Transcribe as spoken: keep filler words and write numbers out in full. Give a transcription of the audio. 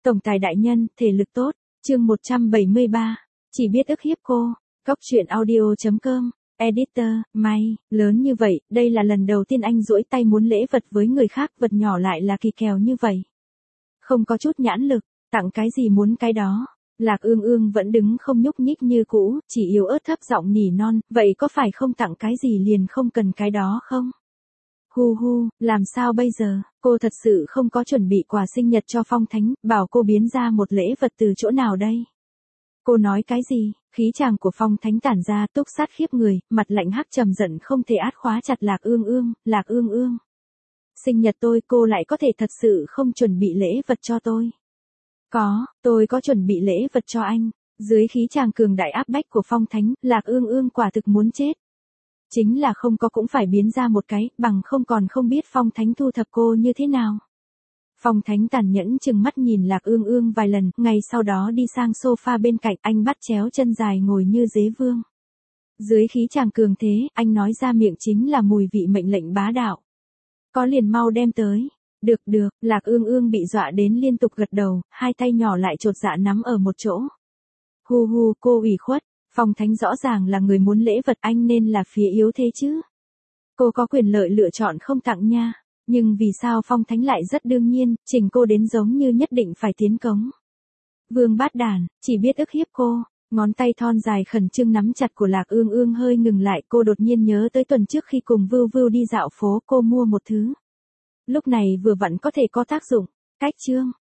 Tổng tài đại nhân, thể lực tốt, chương một trăm bảy mươi ba, chỉ biết ức hiếp cô, góc truyện audio chấm com, editor, may, lớn như vậy, đây là lần đầu tiên anh duỗi tay muốn lễ vật với người khác, vật nhỏ lại là kỳ kèo như vậy. Không có chút nhãn lực, tặng cái gì muốn cái đó. Lạc Ương Ương vẫn đứng không nhúc nhích như cũ, chỉ yếu ớt thấp giọng nỉ non, vậy có phải không tặng cái gì liền không cần cái đó không? Hu hu, làm sao bây giờ, cô thật sự không có chuẩn bị quà sinh nhật cho Phong Thánh, bảo cô biến ra một lễ vật từ chỗ nào đây? Cô nói cái gì, khí chàng của Phong Thánh tản ra túc sát khiếp người, mặt lạnh hắc trầm giận không thể át khóa chặt Lạc Ương Ương, Lạc Ương Ương. Sinh nhật tôi cô lại có thể thật sự không chuẩn bị lễ vật cho tôi. Có, tôi có chuẩn bị lễ vật cho anh. Dưới khí chàng cường đại áp bách của Phong Thánh, Lạc Ương Ương quả thực muốn chết. Chính là không có cũng phải biến ra một cái, bằng không còn không biết Phong Thánh thu thập cô như thế nào. Phong Thánh tàn nhẫn chừng mắt nhìn Lạc Ương Ương vài lần, ngay sau đó đi sang sofa bên cạnh, anh bắt chéo chân dài ngồi như dế vương. Dưới khí chàng cường thế, anh nói ra miệng chính là mùi vị mệnh lệnh bá đạo. Có liền mau đem tới. Được được, Lạc Ương Ương bị dọa đến liên tục gật đầu, hai tay nhỏ lại chột dạ nắm ở một chỗ. Hu hu, cô ủy khuất, Phong Thánh rõ ràng là người muốn lễ vật, anh nên là phía yếu thế chứ. Cô có quyền lợi lựa chọn không tặng nha, nhưng vì sao Phong Thánh lại rất đương nhiên, chỉnh cô đến giống như nhất định phải tiến cống. Vương bát đàn, chỉ biết ức hiếp cô, ngón tay thon dài khẩn trương nắm chặt của Lạc Ương Ương hơi ngừng lại, cô đột nhiên nhớ tới tuần trước khi cùng Vưu Vưu đi dạo phố cô mua một thứ. Lúc này vừa vặn có thể có tác dụng, cách chương,